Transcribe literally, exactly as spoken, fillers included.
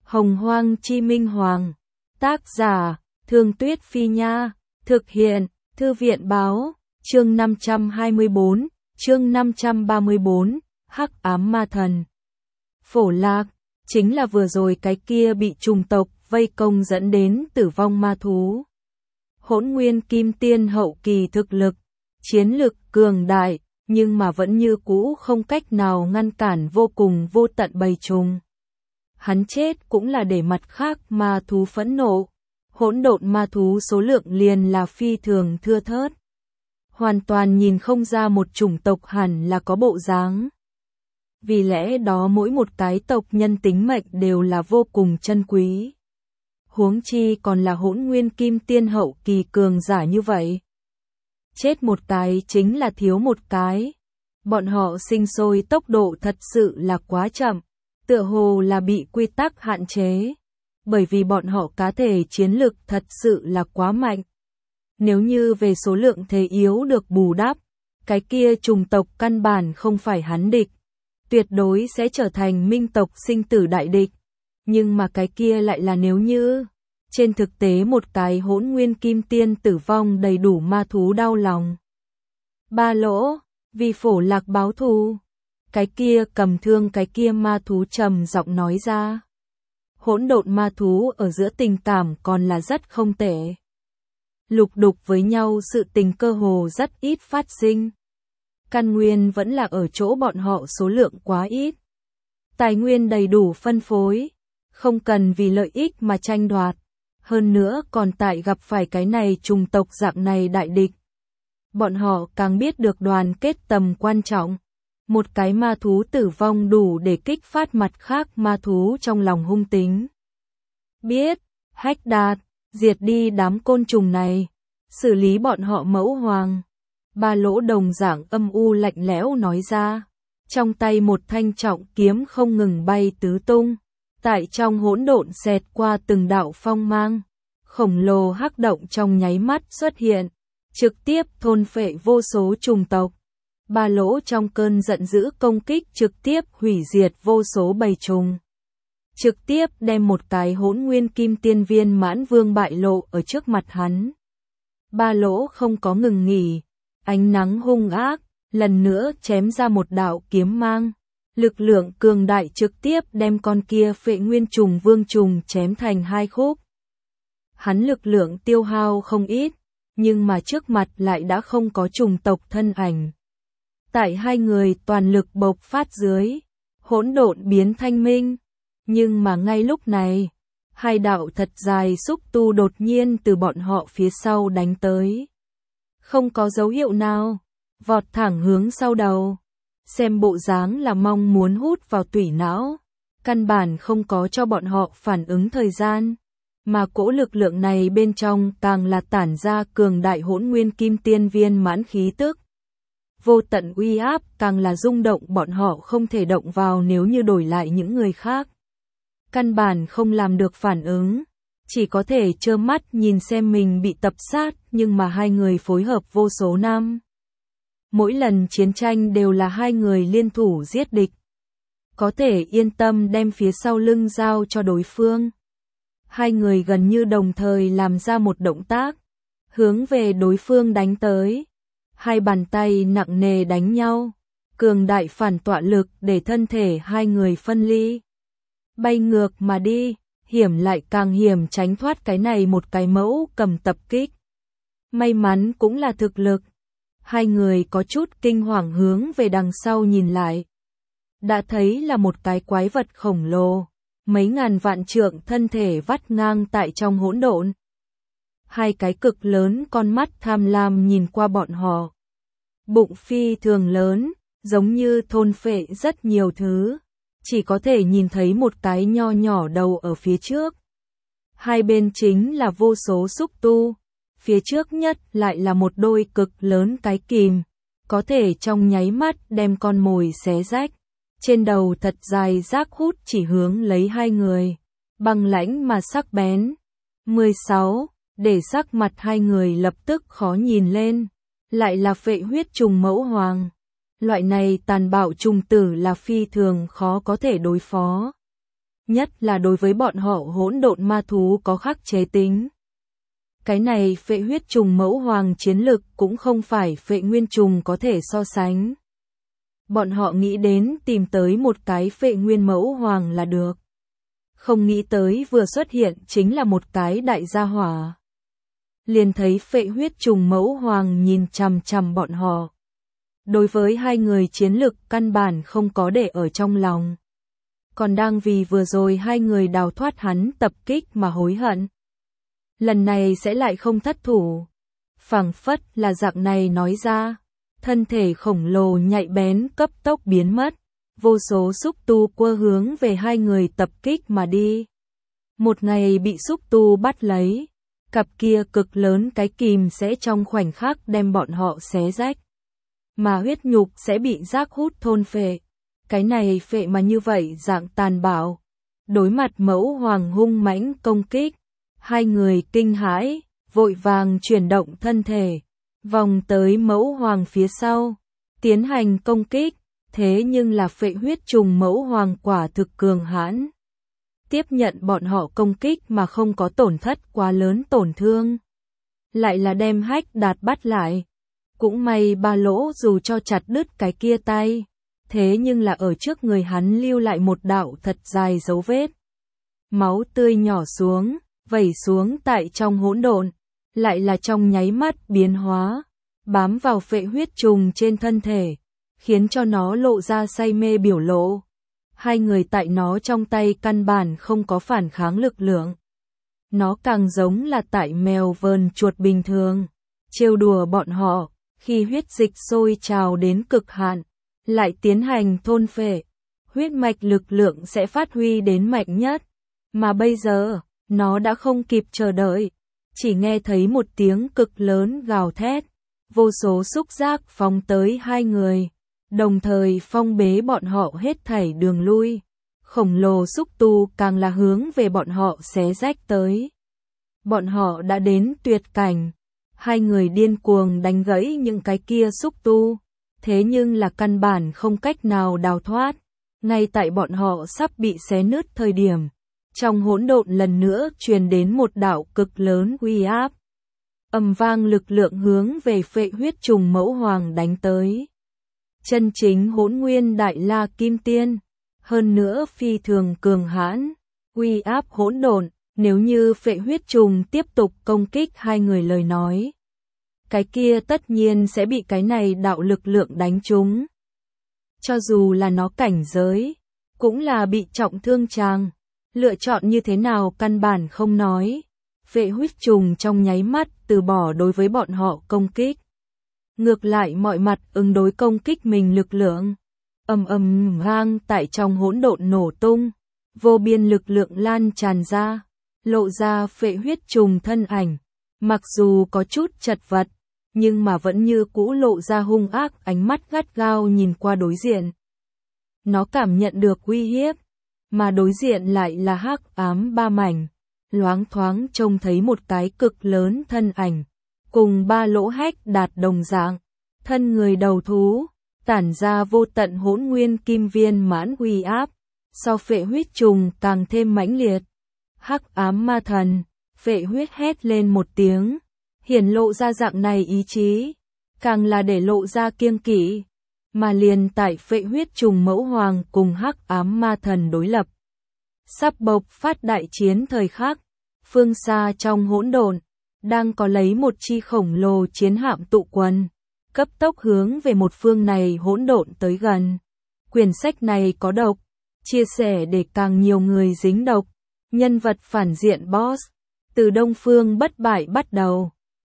Hồng Hoang Chi Minh Hoàng. Tác giả, Thương Tuyết Phi Nha. Thực hiện, Thư viện Báo. Chương năm trăm hai mươi tư, chương năm trăm ba mươi tư, Hắc Ám Ma Thần. Phổ Lạc, chính là vừa rồi cái kia bị trùng tộc vây công dẫn đến tử vong ma thú. Hỗn Nguyên Kim Tiên hậu kỳ thực lực, chiến lực cường đại, nhưng mà vẫn như cũ không cách nào ngăn cản vô cùng vô tận bầy trùng. Hắn chết cũng là để mặt khác ma thú phẫn nộ. Hỗn độn ma thú số lượng liền là phi thường thưa thớt. Hoàn toàn nhìn không ra một chủng tộc hẳn là có bộ dáng. Vì lẽ đó mỗi một cái tộc nhân tính mệnh đều là vô cùng chân quý. Huống chi còn là Hỗn Nguyên Kim Tiên hậu kỳ cường giả như vậy. Chết một cái chính là thiếu một cái. Bọn họ sinh sôi tốc độ thật sự là quá chậm, tựa hồ là bị quy tắc hạn chế. Bởi vì bọn họ cá thể chiến lực thật sự là quá mạnh. Nếu như về số lượng thế yếu được bù đắp, cái kia trùng tộc căn bản không phải hắn địch. Tuyệt đối sẽ trở thành minh tộc sinh tử đại địch. Nhưng mà cái kia lại là nếu như. Trên thực tế một cái Hỗn Nguyên Kim Tiên tử vong đầy đủ ma thú đau lòng. Ba lỗ, vì Phổ Lạc báo thù. Cái kia cầm thương cái kia ma thú trầm giọng nói ra. Hỗn độn ma thú ở giữa tình cảm còn là rất không tệ. Lục đục với nhau sự tình cơ hồ rất ít phát sinh. Căn nguyên vẫn là ở chỗ bọn họ số lượng quá ít. Tài nguyên đầy đủ phân phối, không cần vì lợi ích mà tranh đoạt. Hơn nữa còn tại gặp phải cái này trùng tộc dạng này đại địch. Bọn họ càng biết được đoàn kết tầm quan trọng. Một cái ma thú tử vong đủ để kích phát mặt khác ma thú trong lòng hung tính. Biết, Hách Đạt, diệt đi đám côn trùng này, xử lý bọn họ mẫu hoàng. Ba lỗ đồng dạng âm u lạnh lẽo nói ra, trong tay một thanh trọng kiếm không ngừng bay tứ tung, tại trong hỗn độn xẹt qua từng đạo phong mang, khổng lồ hắc động trong nháy mắt xuất hiện, trực tiếp thôn phệ vô số trùng tộc. Ba lỗ trong cơn giận dữ công kích trực tiếp hủy diệt vô số bầy trùng. Trực tiếp đem một cái Hỗn Nguyên Kim Tiên viên mãn vương bại lộ ở trước mặt hắn. Ba lỗ không có ngừng nghỉ, ánh nắng hung ác, lần nữa chém ra một đạo kiếm mang. Lực lượng cường đại trực tiếp đem con kia phệ nguyên trùng vương trùng chém thành hai khúc. Hắn lực lượng tiêu hao không ít, nhưng mà trước mặt lại đã không có trùng tộc thân ảnh. Tại hai người toàn lực bộc phát dưới, hỗn độn biến thanh minh. Nhưng mà ngay lúc này, hai đạo thật dài xúc tu đột nhiên từ bọn họ phía sau đánh tới. Không có dấu hiệu nào, vọt thẳng hướng sau đầu. Xem bộ dáng là mong muốn hút vào tủy não. Căn bản không có cho bọn họ phản ứng thời gian. Mà cỗ lực lượng này bên trong càng là tản ra cường đại Hỗn Nguyên Kim Tiên viên mãn khí tức. Vô tận uy áp càng là rung động bọn họ không thể động vào nếu như đổi lại những người khác. Căn bản không làm được phản ứng, chỉ có thể trơ mắt nhìn xem mình bị tập sát, nhưng mà hai người phối hợp vô số năm. Mỗi lần chiến tranh đều là hai người liên thủ giết địch. Có thể yên tâm đem phía sau lưng giao cho đối phương. Hai người gần như đồng thời làm ra một động tác, hướng về đối phương đánh tới. Hai bàn tay nặng nề đánh nhau, cường đại phản tọa lực để thân thể hai người phân ly. Bay ngược mà đi, hiểm lại càng hiểm tránh thoát cái này một cái mẫu cầm tập kích. May mắn cũng là thực lực. Hai người có chút kinh hoàng hướng về đằng sau nhìn lại. Đã thấy là một cái quái vật khổng lồ, mấy ngàn vạn trượng thân thể vắt ngang tại trong hỗn độn. Hai cái cực lớn con mắt tham lam nhìn qua bọn họ. Bụng phi thường lớn, giống như thôn phệ rất nhiều thứ. Chỉ có thể nhìn thấy một cái nho nhỏ đầu ở phía trước. Hai bên chính là vô số xúc tu. Phía trước nhất lại là một đôi cực lớn cái kìm. Có thể trong nháy mắt đem con mồi xé rách. Trên đầu thật dài rác hút chỉ hướng lấy hai người. Băng lãnh mà sắc bén. mười sáu. Để sắc mặt hai người lập tức khó nhìn lên. Lại là phệ huyết trùng mẫu hoàng. Loại này tàn bạo trùng tử là phi thường khó có thể đối phó. nhất là đối với bọn họ hỗn độn ma thú có khắc chế tính. Cái này phệ huyết trùng mẫu hoàng chiến lực cũng không phải phệ nguyên trùng có thể so sánh. Bọn họ nghĩ đến tìm tới một cái phệ nguyên mẫu hoàng là được. Không nghĩ tới vừa xuất hiện chính là một cái đại gia hỏa. Liền thấy phệ huyết trùng mẫu hoàng nhìn chằm chằm bọn họ. Đối với hai người chiến lực căn bản không có để ở trong lòng. Còn đang vì vừa rồi hai người đào thoát hắn tập kích mà hối hận. Lần này sẽ lại không thất thủ. Phảng phất là dạng này nói ra. Thân thể khổng lồ nhạy bén cấp tốc biến mất. Vô số xúc tu quơ hướng về hai người tập kích mà đi. Một ngày bị xúc tu bắt lấy. Cặp kia cực lớn cái kìm sẽ trong khoảnh khắc đem bọn họ xé rách. Mà huyết nhục sẽ bị rác hút thôn phệ. Cái này phệ mà như vậy dạng tàn bạo. Đối mặt mẫu hoàng hung mãnh công kích. Hai người kinh hãi, vội vàng chuyển động thân thể. Vòng tới mẫu hoàng phía sau. Tiến hành công kích. Thế nhưng là phệ huyết trùng mẫu hoàng quả thực cường hãn. Tiếp nhận bọn họ công kích mà không có tổn thất quá lớn tổn thương. Lại là đem Hách Đạt bắt lại. Cũng may ba lỗ dù cho chặt đứt cái kia tay. Thế nhưng là ở trước người hắn lưu lại một đạo thật dài dấu vết. Máu tươi nhỏ xuống, vẩy xuống tại trong hỗn độn. Lại là trong nháy mắt biến hóa. Bám vào phệ huyết trùng trên thân thể. Khiến cho nó lộ ra say mê biểu lộ. Hai người tại nó trong tay căn bản không có phản kháng lực lượng. Nó càng giống là tại mèo vờn chuột bình thường. Trêu đùa bọn họ, khi huyết dịch sôi trào đến cực hạn, lại tiến hành thôn phệ. Huyết mạch lực lượng sẽ phát huy đến mạnh nhất. Mà bây giờ, nó đã không kịp chờ đợi. Chỉ nghe thấy một tiếng cực lớn gào thét. Vô số xúc giác phóng tới hai người. Đồng thời phong bế bọn họ hết thảy đường lui. Khổng lồ xúc tu càng là hướng về bọn họ xé rách tới. Bọn họ đã đến tuyệt cảnh. Hai người điên cuồng đánh gãy những cái kia xúc tu. Thế nhưng là căn bản không cách nào đào thoát. Ngay tại bọn họ sắp bị xé nứt thời điểm. Trong hỗn độn lần nữa truyền đến một đạo cực lớn uy áp. Ầm vang lực lượng hướng về phệ huyết trùng mẫu hoàng đánh tới. Chân chính hỗn nguyên đại la kim tiên. Hơn nữa phi thường cường hãn. Uy áp hỗn độn. Nếu như phệ huyết trùng tiếp tục công kích hai người lời nói. Cái kia tất nhiên sẽ bị cái này đạo lực lượng đánh trúng. Cho dù là nó cảnh giới. Cũng là bị trọng thương chàng. Lựa chọn như thế nào căn bản không nói. Phệ huyết trùng trong nháy mắt từ bỏ đối với bọn họ công kích. Ngược lại mọi mặt ứng đối công kích mình lực lượng. Ầm ầm vang tại trong hỗn độn nổ tung. Vô biên lực lượng lan tràn ra. Lộ ra phệ huyết trùng thân ảnh. Mặc dù có chút chật vật. Nhưng mà vẫn như cũ lộ ra hung ác ánh mắt gắt gao nhìn qua đối diện. Nó cảm nhận được uy hiếp. Mà đối diện lại là hắc ám ba mảnh. Loáng thoáng trông thấy một cái cực lớn thân ảnh. Cùng ba lỗ Hách Đạt đồng dạng. Thân người đầu thú. Tản ra vô tận hỗn nguyên kim viên mãn uy áp. So phệ huyết trùng càng thêm mãnh liệt. Hắc ám ma thần. Phệ huyết hét lên một tiếng. Hiển lộ ra dạng này ý chí. Càng là để lộ ra kiêng kỵ. Mà liền tại phệ huyết trùng mẫu hoàng cùng hắc ám ma thần đối lập. Sắp bộc phát đại chiến thời khắc. Phương xa trong hỗn độn. Đang có lấy một chi khổng lồ chiến hạm tụ quần. Cấp tốc hướng về một phương này hỗn độn tới gần. Quyển sách này có độc. Chia sẻ để càng nhiều người dính độc. Nhân vật phản diện boss. Từ Đông Phương bất bại bắt đầu.